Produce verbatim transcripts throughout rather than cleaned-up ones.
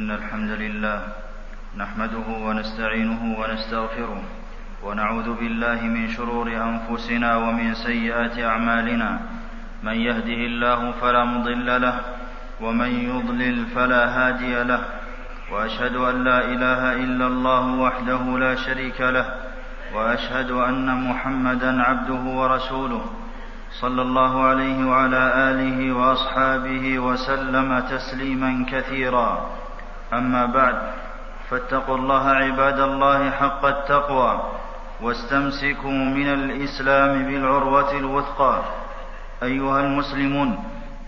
إن الحمد لله نحمده ونستعينه ونستغفره ونعوذ بالله من شرور أنفسنا ومن سيئات أعمالنا. من يهده الله فلا مضل له ومن يضلل فلا هادي له، وأشهد أن لا إله إلا الله وحده لا شريك له، وأشهد أن محمدا عبده ورسوله صلى الله عليه وعلى آله وأصحابه وسلم تسليما كثيرا. أما بعد، فاتقوا الله عباد الله حق التقوى، واستمسكوا من الإسلام بالعروة الوثقى. أيها المسلمون،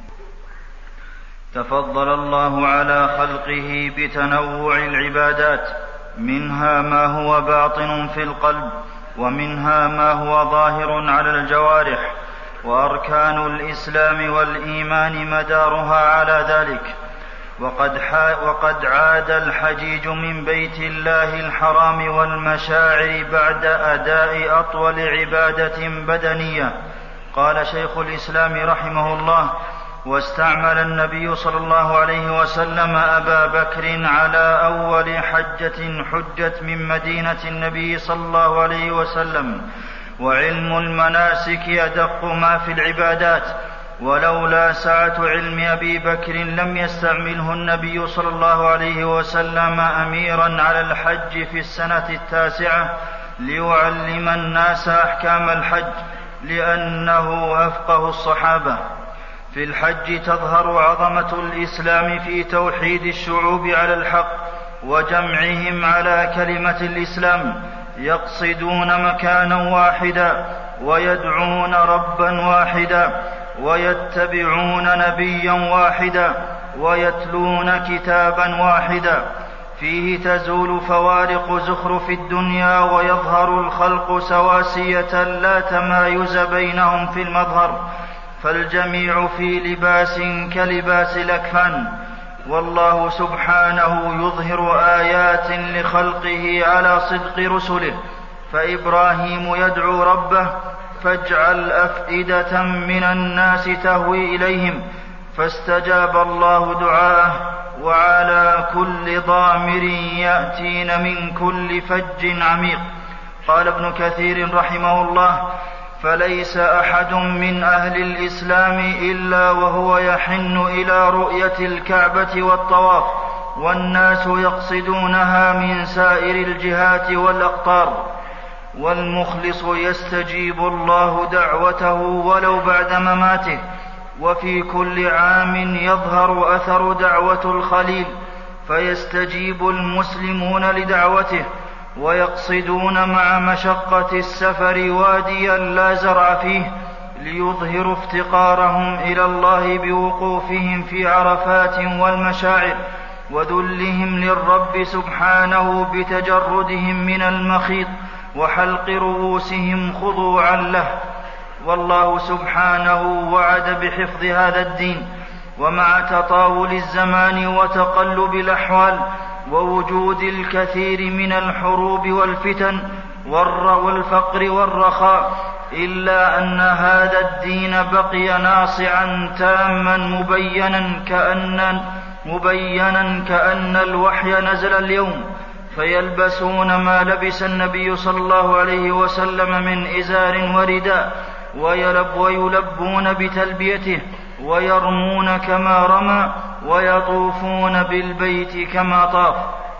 تفضل الله على خلقه بتنوع العبادات، منها ما هو باطن في القلب، ومنها ما هو ظاهر على الجوارح، وأركان الإسلام والإيمان مدارها على ذلك. وقد, وقد عاد الحجيج من بيت الله الحرام والمشاعر بعد أداء أطول عبادة بدنية. قال شيخ الإسلام رحمه الله: واستعمل النبي صلى الله عليه وسلم أبا بكر على أول حجة حجت من مدينة النبي صلى الله عليه وسلم، وعلم المناسك أدق ما في العبادات، ولولا سعة علم أبي بكر لم يستعمله النبي صلى الله عليه وسلم أميرا على الحج في السنة التاسعة ليعلم الناس أحكام الحج، لأنه أفقه الصحابة. في الحج تظهر عظمة الإسلام في توحيد الشعوب على الحق وجمعهم على كلمة الإسلام، يقصدون مكانا واحدا ويدعون ربا واحدا ويتبعون نبيا واحدا ويتلون كتابا واحدا. فيه تزول فوارق زخرف الدنيا، ويظهر الخلق سواسية لا تمايز بينهم في المظهر، فالجميع في لباس كلباس الأكفان. والله سبحانه يظهر آيات لخلقه على صدق رسله. فإبراهيم يدعو ربه: فاجعل أفئدة من الناس تهوي إليهم، فاستجاب الله دعاءه. وعلى كل ضامر يأتين من كل فج عميق. قال ابن كثير رحمه الله: فليس أحد من أهل الإسلام إلا وهو يحن إلى رؤية الكعبة والطواف، والناس يقصدونها من سائر الجهات والأقطار. والمخلص يستجيب الله دعوته ولو بعد مماته. وفي كل عام يظهر أثر دعوة الخليل، فيستجيب المسلمون لدعوته، ويقصدون مع مشقة السفر واديا لا زرع فيه، ليظهروا افتقارهم إلى الله بوقوفهم في عرفات والمشاعر، وذلهم للرب سبحانه بتجردهم من المخيط وحلق رؤوسهم خضوعا له. والله سبحانه وعد بحفظ هذا الدين. ومع تطاول الزمان وتقلب الأحوال ووجود الكثير من الحروب والفتن والفقر والرخاء، إلا أن هذا الدين بقي ناصعا تاما مبينا كأن, مبينا كأن الوحي نزل اليوم. فيلبسون ما لبس النبي صلى الله عليه وسلم من إزار ورداء، ويلب ويلبون بتلبيته، ويرمون كما رمى، ويطوفون بالبيت كما طاف.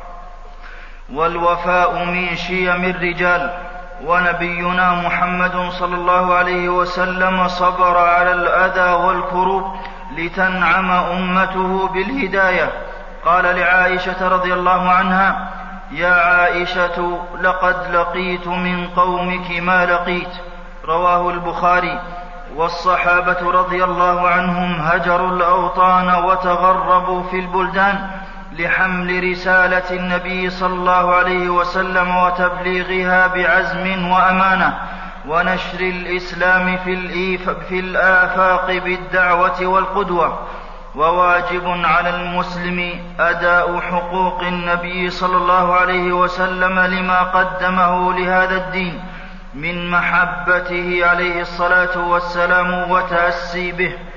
والوفاء من شيم الرجال. ونبينا محمد صلى الله عليه وسلم صبر على الأذى والكروب لتنعم أمته بالهداية. قال لعائشة رضي الله عنها: يا عائشة، لقد لقيت من قومك ما لقيت. رواه البخاري. والصحابة رضي الله عنهم هجروا الأوطان وتغربوا في البلدان لحمل رسالة النبي صلى الله عليه وسلم وتبليغها بعزم وأمانة، ونشر الإسلام في الآفاق بالدعوة والقدوة. وواجب على المسلم أداء حقوق النبي صلى الله عليه وسلم لما قدمه لهذا الدين من محبته عليه الصلاة والسلام وتأسي به.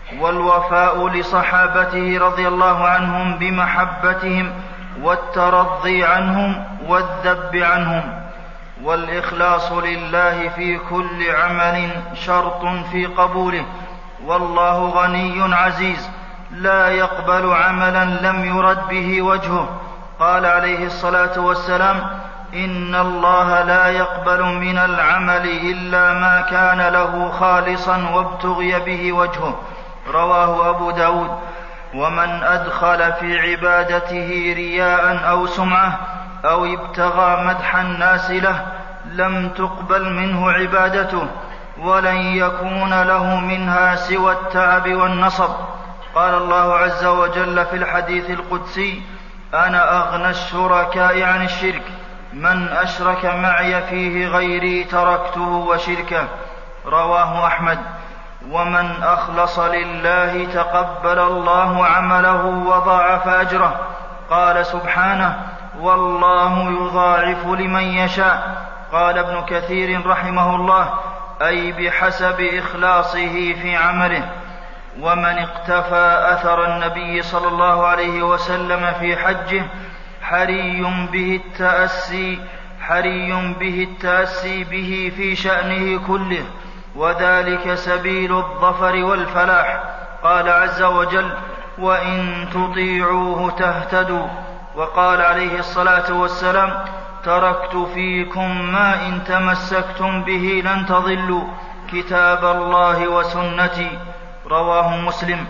والوفاء لصحابته رضي الله عنهم بمحبتهم والترضي عنهم والذب عنهم. والإخلاص لله في كل عمل شرط في قبوله، والله غني عزيز لا يقبل عملا لم يرد به وجهه. قال عليه الصلاة والسلام: إن الله لا يقبل من العمل إلا ما كان له خالصا وابتغي به وجهه. رواه أبو داود. ومن أدخل في عبادته رياء أو سمعة أو ابتغى مدح الناس له لم تقبل منه عبادته، ولن يكون له منها سوى التعب والنصب. قال الله عز وجل في الحديث القدسي: أنا أغنى الشركاء عن الشرك، من أشرك معي فيه غيري تركته وشركه. رواه أحمد. ومن أخلص لله تقبل الله عمله وضاعف أجره. قال سبحانه: والله يضاعف لمن يشاء. قال ابن كثير رحمه الله: أي بحسب إخلاصه في عمله. ومن اقتفى أثر النبي صلى الله عليه وسلم في حجه حري به التأسي حري به التأسي به في شأنه كله، وذلك سبيل الظفر والفلاح. قال عز وجل: وإن تطيعوه تهتدوا. وقال عليه الصلاة والسلام: تركت فيكم ما إن تمسكتم به لن تضلوا، كتاب الله وسنتي. رواه مسلم.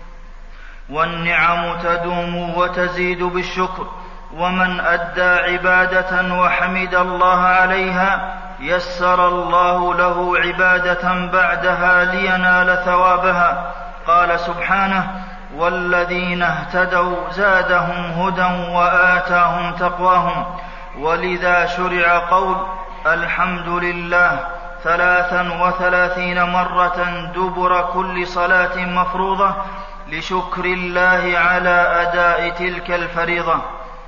والنعم تدوم وتزيد بالشكر، ومن أدى عبادة وحمد الله عليها يسر الله له عبادة بعدها لينال ثوابها. قال سبحانه: والذين اهتدوا زادهم هدى وآتاهم تقواهم. ولذا شرع قول الحمد لله ثلاثا وثلاثين مرة دبر كل صلاة مفروضة لشكر الله على أداء تلك الفريضة.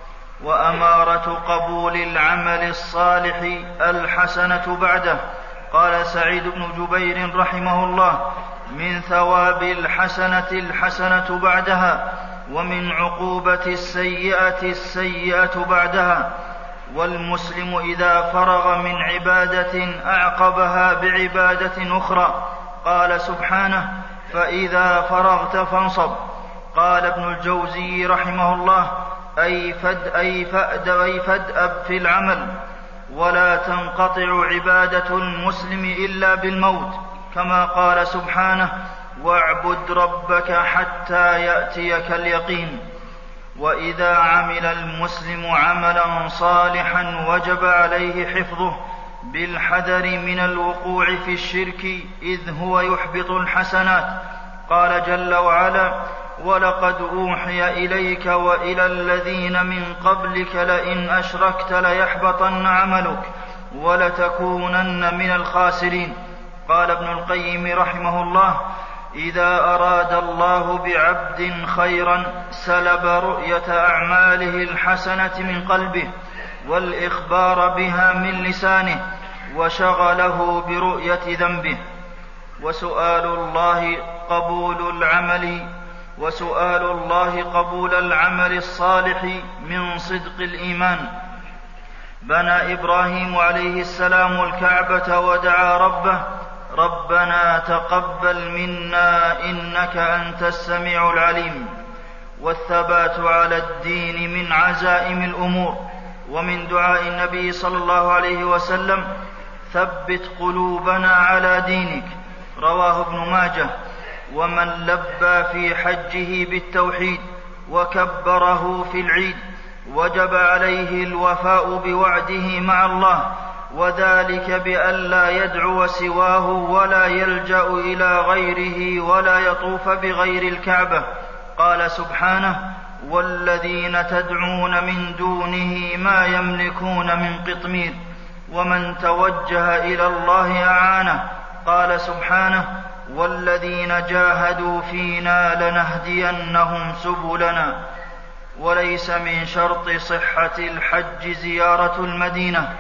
وأمارة قبول العمل الصالح الحسنة بعده. قال سعيد بن جبير رحمه الله: من ثواب الحسنة الحسنة بعدها، ومن عقوبة السيئة السيئة بعدها. والمسلم إذا فرغ من عبادة أعقبها بعبادة أخرى. قال سبحانه: فإذا فرغت فانصب. قال ابن الجوزي رحمه الله: أي فد أي فأد أي فادأب في العمل، ولا تنقطع عبادة المسلم إلا بالموت، كما قال سبحانه: واعبد ربك حتى يأتيك اليقين. وإذا عمل المسلم عملا صالحا وجب عليه حفظه بالحذر من الوقوع في الشرك، إذ هو يحبط الحسنات. قال جل وعلا: ولقد أوحي إليك وإلى الذين من قبلك لئن أشركت ليحبطن عملك ولتكونن من الخاسرين. قال ابن القيم رحمه الله: إذا أراد الله بعبد خيرا سلب رؤية أعماله الحسنة من قلبه والإخبار بها من لسانه، وشغله برؤية ذنبه. وسؤال الله قبول العمل وسؤال الله قبول العمل الصالح من صدق الإيمان. بنى إبراهيم عليه السلام الكعبة ودعا ربه: ربنا تقبل منا إنك أنت السميع العليم. والثبات على الدين من عزائم الأمور. ومن دعاء النبي صلى الله عليه وسلم: ثبت قلوبنا على دينك. رواه ابن ماجه. ومن لبى في حجه بالتوحيد وكبره في العيد وجب عليه الوفاء بوعده مع الله، وذلك بأن لا يدعو سواه ولا يلجأ إلى غيره ولا يطوف بغير الكعبة. قال سبحانه: والذين تدعون من دونه ما يملكون من قطمير ومن توجه إلى الله أعانه. قال سبحانه: والذين جاهدوا فينا لنهدينهم سبلنا. وليس من شرط صحة الحج زيارة المدينة،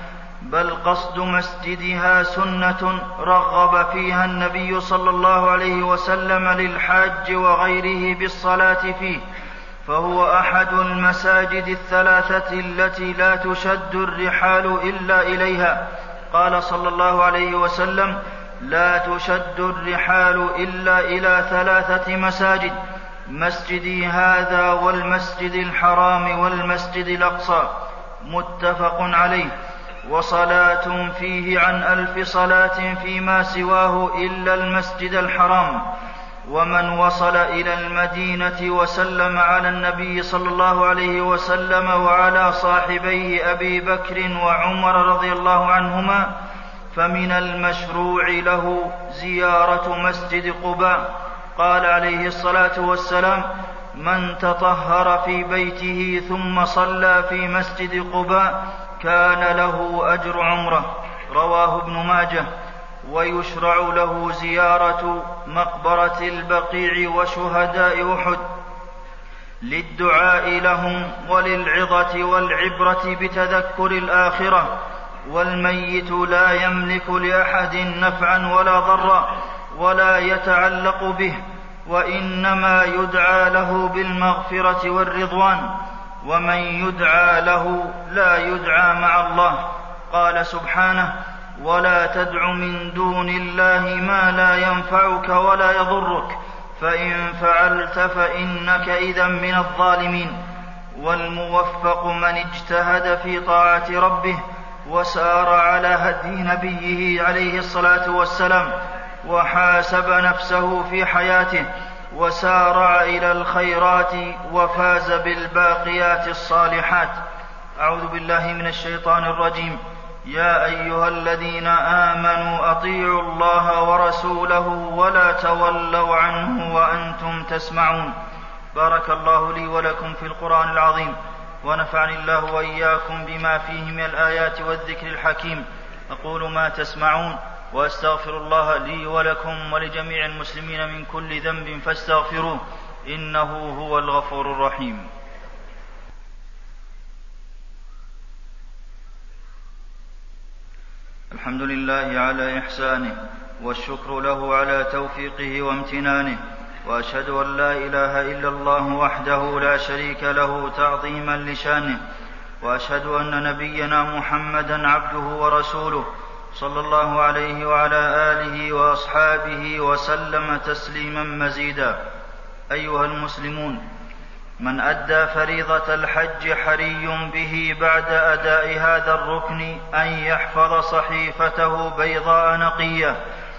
بل قصد مسجدها سنة رغب فيها النبي صلى الله عليه وسلم للحاج وغيره بالصلاة فيه، فهو أحد المساجد الثلاثة التي لا تشد الرحال إلا إليها. قال صلى الله عليه وسلم: لا تشد الرحال إلا إلى ثلاثة مساجد: مسجدي هذا والمسجد الحرام والمسجد الأقصى. متفق عليه. وصلاة فيه عن ألف صلاة فيما سواه إلا المسجد الحرام. ومن وصل إلى المدينة وسلم على النبي صلى الله عليه وسلم وعلى صاحبيه أبي بكر وعمر رضي الله عنهما فمن المشروع له زيارة مسجد قباء. قال عليه الصلاة والسلام: من تطهر في بيته ثم صلى في مسجد قباء كان له أجر عمره. رواه ابن ماجه. ويشرع له زيارة مقبرة البقيع وشهداء أحد للدعاء لهم وللعظة والعبرة بتذكر الآخرة. والميت لا يملك لأحد نفعا ولا ضرا ولا يتعلق به، وإنما يدعى له بالمغفرة والرضوان، ومن يدعى له لا يدعى مع الله. قال سبحانه: ولا تدع من دون الله ما لا ينفعك ولا يضرك، فإن فعلت فإنك إذا من الظالمين. والموفق من اجتهد في طاعة ربه وسار على هدي نبيه عليه الصلاة والسلام وحاسب نفسه في حياته وسارع إلى الخيرات وفاز بالباقيات الصالحات. أعوذ بالله من الشيطان الرجيم. يا أيها الذين آمنوا أطيعوا الله ورسوله ولا تولوا عنه وأنتم تسمعون. بارك الله لي ولكم في القرآن العظيم، ونفعني الله وإياكم بما فيه من الآيات والذكر الحكيم. أقول ما تسمعون وأستغفر الله لي ولكم ولجميع المسلمين من كل ذنب فاستغفروه إنه هو الغفور الرحيم. الحمد لله على إحسانه، والشكر له على توفيقه وامتنانه، وأشهد أن لا إله إلا الله وحده لا شريك له تعظيما لشانه، وأشهد أن نبينا محمدا عبده ورسوله صلى الله عليه وعلى آله وأصحابه وسلم تسليما مزيدا. أيها المسلمون، من أدى فريضة الحج حري به بعد أداء هذا الركن أن يحفظ صحيفته بيضاء نقية،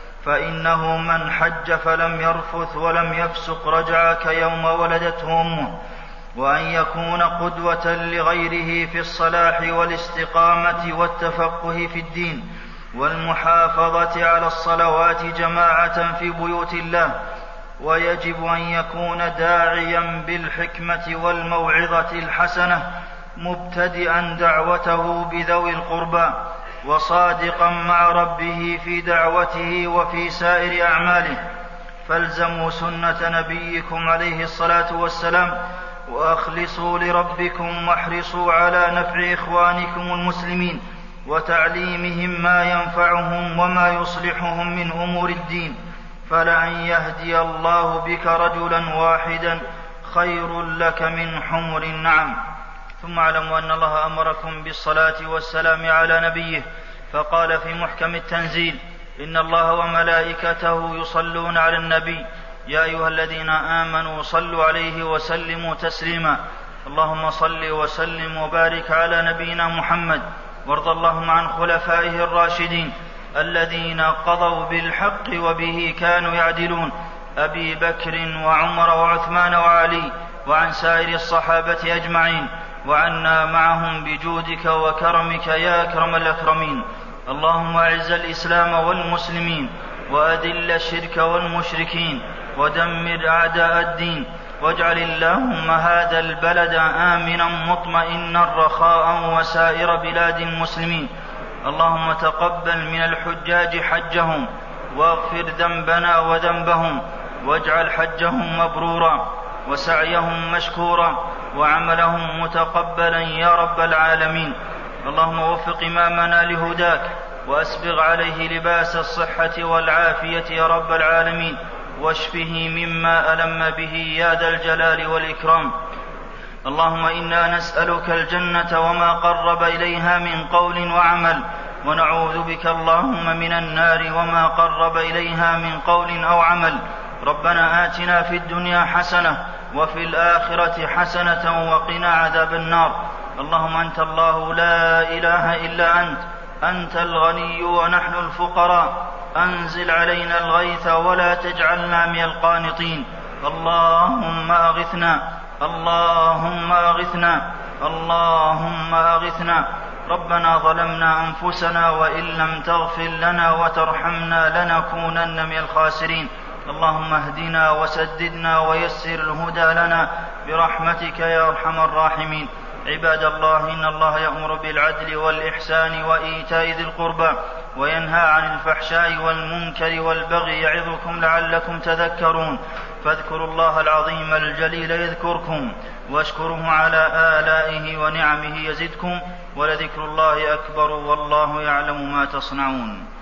فإنه من حج فلم يرفث ولم يفسق رجع كيوم ولدته أمه، وأن يكون قدوة لغيره في الصلاح والاستقامة والتفقه في الدين والمحافظة على الصلوات جماعة في بيوت الله. ويجب أن يكون داعيا بالحكمة والموعظة الحسنة، مبتدئا دعوته بذوي القربى، وصادقا مع ربه في دعوته وفي سائر أعماله. فالزموا سنة نبيكم عليه الصلاة والسلام، وأخلصوا لربكم، واحرصوا على نفع إخوانكم المسلمين وتعليمهم ما ينفعهم وما يصلحهم من أمور الدين، فلأن يهدي الله بك رجلا واحدا خير لك من حمر النعم. ثم اعلموا أن الله أمركم بالصلاة والسلام على نبيه، فقال في محكم التنزيل: إن الله وملائكته يصلون على النبي يا أيها الذين آمنوا صلوا عليه وسلموا تسليما. اللهم صل وسلم وبارك على نبينا محمد، وارض اللهم عن خلفائه الراشدين الذين قضوا بالحق وبه كانوا يعدلون، أبي بكر وعمر وعثمان وعلي، وعن سائر الصحابة أجمعين، وعنا معهم بجودك وكرمك يا أكرم الأكرمين. اللهم أعز الإسلام والمسلمين، وأذل الشرك والمشركين، ودمر أعداء الدين، واجعل اللهم هذا البلد آمنا مطمئنا رخاء وسائر بلاد المسلمين. اللهم تقبل من الحجاج حجهم، واغفر ذنبنا وذنبهم، واجعل حجهم مبرورا وسعيهم مشكورا وعملهم متقبلا يا رب العالمين. اللهم وفق إمامنا لهداك وأسبغ عليه لباس الصحة والعافية يا رب العالمين، واشفه مما ألم به يا ذا الجلال والإكرام. اللهم إنا نسألك الجنة وما قرب إليها من قول وعمل، ونعوذ بك اللهم من النار وما قرب إليها من قول أو عمل. ربنا آتنا في الدنيا حسنة وفي الآخرة حسنة وقنا عذاب النار. اللهم أنت الله لا إله إلا أنت، أنت الغني ونحن الفقراء، أنزل علينا الغيث ولا تجعلنا من القانطين. اللهم أغثنا اللهم أغثنا اللهم أغثنا. ربنا ظلمنا أنفسنا وإن لم تغفر لنا وترحمنا لنكونن من الخاسرين. اللهم اهدنا وسددنا ويسر الهدى لنا برحمتك يا أرحم الراحمين. عباد الله، إن الله يأمر بالعدل والإحسان وإيتاء ذي القربى وينهى عن الفحشاء والمنكر والبغي يعظكم لعلكم تذكرون. فاذكروا الله العظيم الجليل يذكركم، واشكروه على آلائه ونعمه يزدكم، ولذكر الله أكبر والله يعلم ما تصنعون.